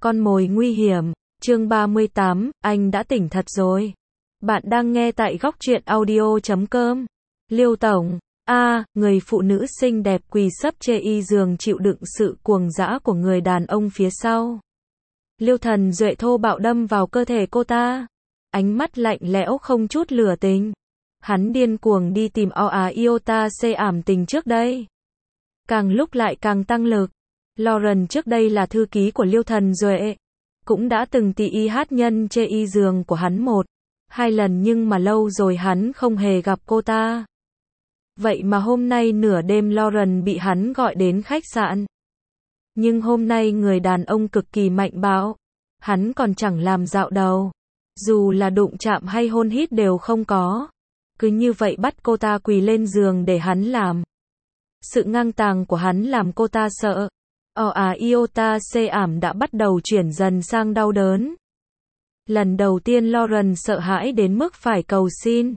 Con mồi nguy hiểm, chương 38, anh đã tỉnh thật rồi. Bạn đang nghe tại góc truyện audio.com. Liêu Tổng, người phụ nữ xinh đẹp quỳ sấp chê y giường chịu đựng sự cuồng dã của người đàn ông phía sau. Liêu Thần Duệ thô bạo đâm vào cơ thể cô ta. Ánh mắt lạnh lẽo không chút lửa tình. Hắn điên cuồng đi tìm Iota C ảm tình trước đây. Càng lúc lại càng tăng lực. Lauren trước đây là thư ký của Liêu Thần Duệ. Cũng đã từng tì y hát nhân chê y giường của hắn 1-2 lần nhưng mà lâu rồi hắn không hề gặp cô ta. Vậy mà hôm nay nửa đêm Lauren bị hắn gọi đến khách sạn. Nhưng hôm nay người đàn ông cực kỳ mạnh bạo. Hắn còn chẳng làm dạo đầu. Dù là đụng chạm hay hôn hít đều không có. Cứ như vậy bắt cô ta quỳ lên giường để hắn làm. Sự ngang tàng của hắn làm cô ta sợ. Iota C ảm đã bắt đầu chuyển dần sang đau đớn. Lần đầu tiên Lauren sợ hãi đến mức phải cầu xin.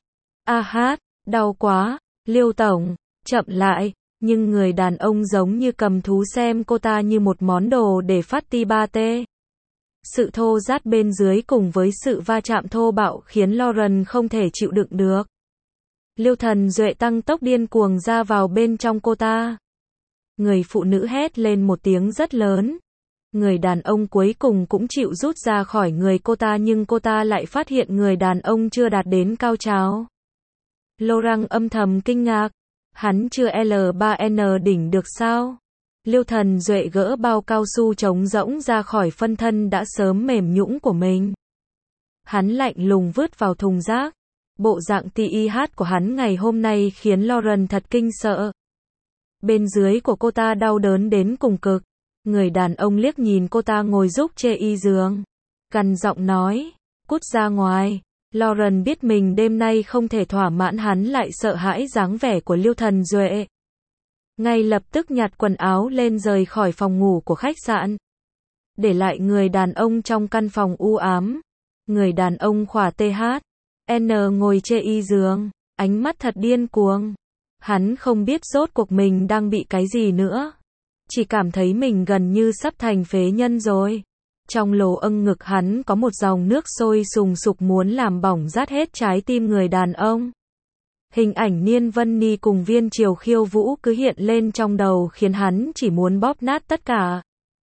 Đau quá, Liêu Tổng, chậm lại. Nhưng người đàn ông giống như cầm thú xem cô ta như một món đồ để phát ti ba tê. Sự thô rát bên dưới cùng với sự va chạm thô bạo khiến Lauren không thể chịu đựng được. Liêu Thần Duệ tăng tốc điên cuồng ra vào bên trong cô ta. Người phụ nữ hét lên một tiếng rất lớn. Người đàn ông cuối cùng cũng chịu rút ra khỏi người cô ta nhưng cô ta lại phát hiện người đàn ông chưa đạt đến cao trào. Laurent âm thầm kinh ngạc. Hắn chưa L3N đỉnh được sao? Liêu Thần Duệ gỡ bao cao su trống rỗng ra khỏi phân thân đã sớm mềm nhũn của mình. Hắn lạnh lùng vứt vào thùng rác. Bộ dạng TIH của hắn ngày hôm nay khiến Lauren thật kinh sợ. Bên dưới của cô ta đau đớn đến cùng cực. Người đàn ông liếc nhìn cô ta ngồi giúp chê y giường. Gằn giọng nói, cút ra ngoài. Lauren biết mình đêm nay không thể thỏa mãn hắn lại sợ hãi dáng vẻ của Liêu Thần Duệ. Ngay lập tức nhặt quần áo lên rời khỏi phòng ngủ của khách sạn. Để lại người đàn ông trong căn phòng u ám. Người đàn ông khỏa THN ngồi chê y giường, ánh mắt thật điên cuồng. Hắn không biết rốt cuộc mình đang bị cái gì nữa. Chỉ cảm thấy mình gần như sắp thành phế nhân rồi. Trong lỗ âng ngực hắn có một dòng nước sôi sùng sục muốn làm bỏng rát hết trái tim người đàn ông. Hình ảnh Niên Vân Ni cùng Viên Triều khiêu vũ cứ hiện lên trong đầu khiến hắn chỉ muốn bóp nát tất cả.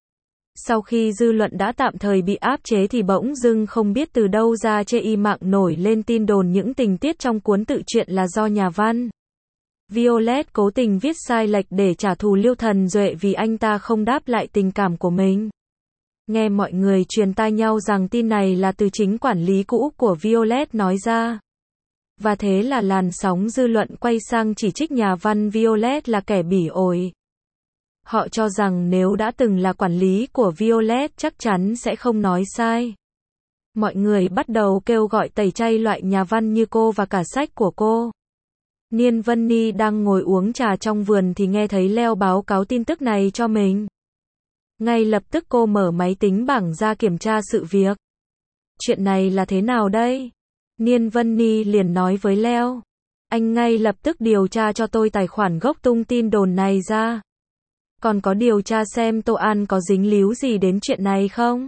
Sau khi dư luận đã tạm thời bị áp chế thì bỗng dưng không biết từ đâu ra chê y mạng nổi lên tin đồn những tình tiết trong cuốn tự truyện là do nhà văn Violet cố tình viết sai lệch để trả thù Liêu Thần Duệ vì anh ta không đáp lại tình cảm của mình. Nghe mọi người truyền tai nhau rằng tin này là từ chính quản lý cũ của Violet nói ra. Và thế là làn sóng dư luận quay sang chỉ trích nhà văn Violet là kẻ bỉ ổi. Họ cho rằng nếu đã từng là quản lý của Violet chắc chắn sẽ không nói sai. Mọi người bắt đầu kêu gọi tẩy chay loại nhà văn như cô và cả sách của cô. Niên Vân Ni đang ngồi uống trà trong vườn thì nghe thấy Leo báo cáo tin tức này cho mình. Ngay lập tức cô mở máy tính bảng ra kiểm tra sự việc. Chuyện này là thế nào đây? Niên Vân Ni liền nói với Leo. Anh ngay lập tức điều tra cho tôi tài khoản gốc tung tin đồn này ra. Còn có điều tra xem Tô An có dính líu gì đến chuyện này không?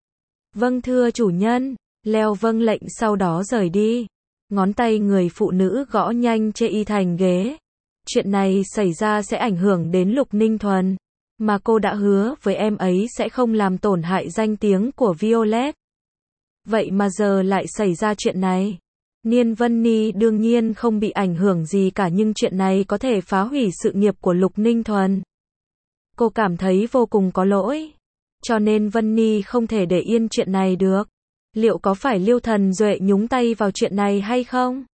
Vâng thưa chủ nhân. Leo vâng lệnh sau đó rời đi. Ngón tay người phụ nữ gõ nhanh chê y thành ghế. Chuyện này xảy ra sẽ ảnh hưởng đến Lục Ninh Thuần. Mà cô đã hứa với em ấy sẽ không làm tổn hại danh tiếng của Violet. Vậy mà giờ lại xảy ra chuyện này. Niên Vân Ni đương nhiên không bị ảnh hưởng gì cả nhưng chuyện này có thể phá hủy sự nghiệp của Lục Ninh Thuần. Cô cảm thấy vô cùng có lỗi. Cho nên Vân Ni không thể để yên chuyện này được. Liệu có phải Liêu Thần Duệ nhúng tay vào chuyện này hay không?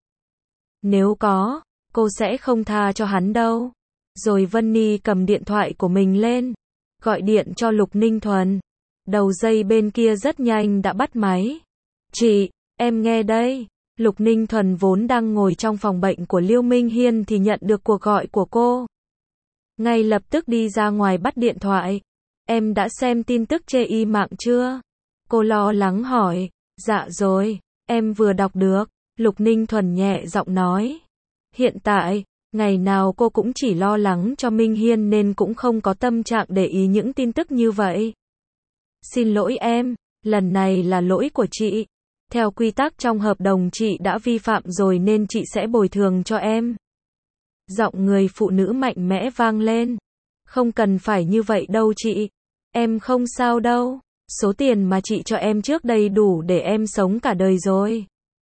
Nếu có, cô sẽ không tha cho hắn đâu. Rồi Vân Ni cầm điện thoại của mình lên. Gọi điện cho Lục Ninh Thuần. Đầu dây bên kia rất nhanh đã bắt máy. Chị, em nghe đây. Lục Ninh Thuần vốn đang ngồi trong phòng bệnh của Liêu Minh Hiên thì nhận được cuộc gọi của cô. Ngay lập tức đi ra ngoài bắt điện thoại. Em đã xem tin tức chê y mạng chưa? Cô lo lắng hỏi. Dạ rồi, em vừa đọc được. Lục Ninh Thuần nhẹ giọng nói. Hiện tại, ngày nào cô cũng chỉ lo lắng cho Minh Hiên nên cũng không có tâm trạng để ý những tin tức như vậy. Xin lỗi em, lần này là lỗi của chị. Theo quy tắc trong hợp đồng chị đã vi phạm rồi nên chị sẽ bồi thường cho em. Giọng người phụ nữ mạnh mẽ vang lên. Không cần phải như vậy đâu chị. Em không sao đâu. Số tiền mà chị cho em trước đây đủ để em sống cả đời rồi.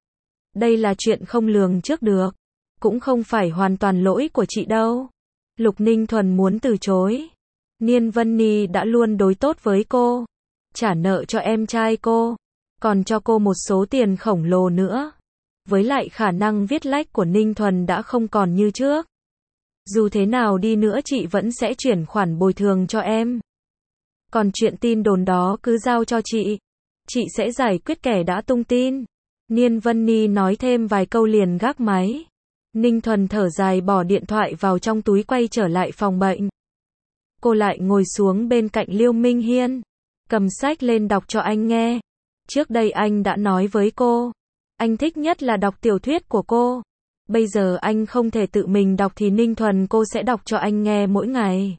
Đây là chuyện không lường trước được. Cũng không phải hoàn toàn lỗi của chị đâu. Lục Ninh Thuần muốn từ chối. Niên Vân Ni đã luôn đối tốt với cô. Trả nợ cho em trai cô. Còn cho cô một số tiền khổng lồ nữa. Với lại khả năng viết lách của Ninh Thuần đã không còn như trước. Dù thế nào đi nữa chị vẫn sẽ chuyển khoản bồi thường cho em. Còn chuyện tin đồn đó cứ giao cho chị. Chị sẽ giải quyết kẻ đã tung tin. Niên Vân Ni nói thêm vài câu liền gác máy. Ninh Thuần thở dài bỏ điện thoại vào trong túi quay trở lại phòng bệnh. Cô lại ngồi xuống bên cạnh Liêu Minh Hiên. Cầm sách lên đọc cho anh nghe. Trước đây anh đã nói với cô. Anh thích nhất là đọc tiểu thuyết của cô. Bây giờ anh không thể tự mình đọc thì Ninh Thuần cô sẽ đọc cho anh nghe mỗi ngày.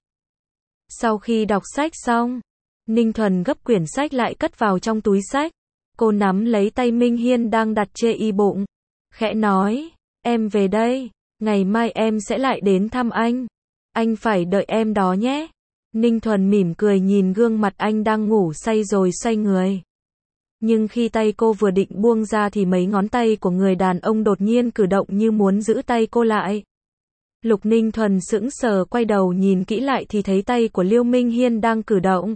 Sau khi đọc sách xong, Ninh Thuần gấp quyển sách lại cất vào trong túi sách. Cô nắm lấy tay Minh Hiên đang đặt trên y bụng. Khẽ nói, em về đây, ngày mai em sẽ lại đến thăm anh. Anh phải đợi em đó nhé. Ninh Thuần mỉm cười nhìn gương mặt anh đang ngủ say rồi xoay người. Nhưng khi tay cô vừa định buông ra thì mấy ngón tay của người đàn ông đột nhiên cử động như muốn giữ tay cô lại. Lục Ninh Thuần sững sờ quay đầu nhìn kỹ lại thì thấy tay của Liêu Minh Hiên đang cử động.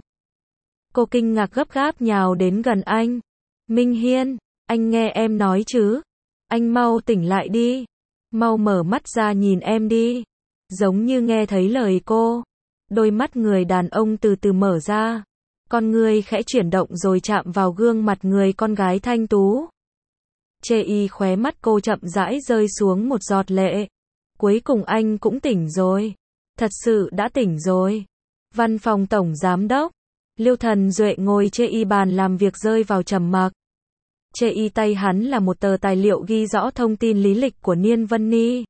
Cô kinh ngạc gấp gáp nhào đến gần anh. Minh Hiên, anh nghe em nói chứ? Anh mau tỉnh lại đi. Mau mở mắt ra nhìn em đi. Giống như nghe thấy lời cô. Đôi mắt người đàn ông từ từ mở ra. Con người khẽ chuyển động rồi chạm vào gương mặt người con gái thanh tú. Chê y khóe mắt cô chậm rãi rơi xuống một giọt lệ. Cuối cùng anh cũng tỉnh rồi. Thật sự đã tỉnh rồi. Văn phòng tổng giám đốc. Liêu Thần Duệ ngồi chê y bàn làm việc rơi vào trầm mặc. Chê y tay hắn là một tờ tài liệu ghi rõ thông tin lý lịch của Niên Vân Ni.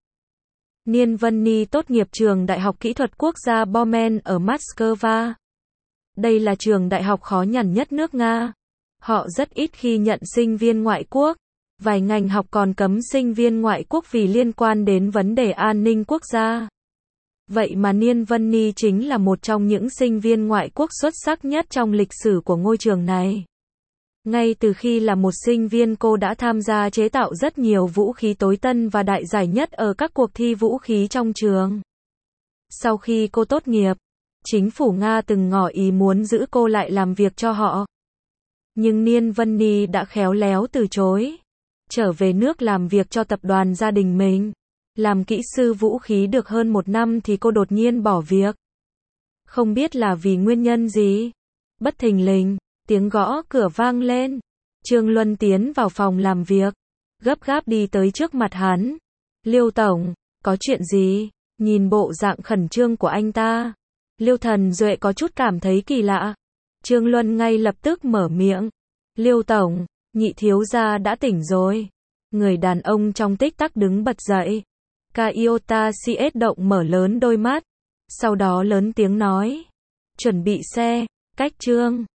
Niên Vân Ni tốt nghiệp trường Đại học Kỹ thuật Quốc gia Bomen ở Moscow. Đây là trường đại học khó nhằn nhất nước Nga. Họ rất ít khi nhận sinh viên ngoại quốc. Vài ngành học còn cấm sinh viên ngoại quốc vì liên quan đến vấn đề an ninh quốc gia. Vậy mà Niên Vân Ni chính là một trong những sinh viên ngoại quốc xuất sắc nhất trong lịch sử của ngôi trường này. Ngay từ khi là một sinh viên cô đã tham gia chế tạo rất nhiều vũ khí tối tân và đại giải nhất ở các cuộc thi vũ khí trong trường. Sau khi cô tốt nghiệp, chính phủ Nga từng ngỏ ý muốn giữ cô lại làm việc cho họ. Nhưng Niên Vân Ni đã khéo léo từ chối. Trở về nước làm việc cho tập đoàn gia đình mình. Làm kỹ sư vũ khí được hơn 1 năm thì cô đột nhiên bỏ việc. Không biết là vì nguyên nhân gì. Bất thình lình, tiếng gõ cửa vang lên. Trương Luân tiến vào phòng làm việc. Gấp gáp đi tới trước mặt hắn. Liêu tổng, có chuyện gì? Nhìn bộ dạng khẩn trương của anh ta. Liêu Thần Duệ có chút cảm thấy kỳ lạ. Trương Luân ngay lập tức mở miệng. Liêu tổng, nhị thiếu gia đã tỉnh rồi. Người đàn ông trong tích tắc đứng bật dậy. Kyota CS động mở lớn đôi mắt. Sau đó lớn tiếng nói. Chuẩn bị xe, cách Trương.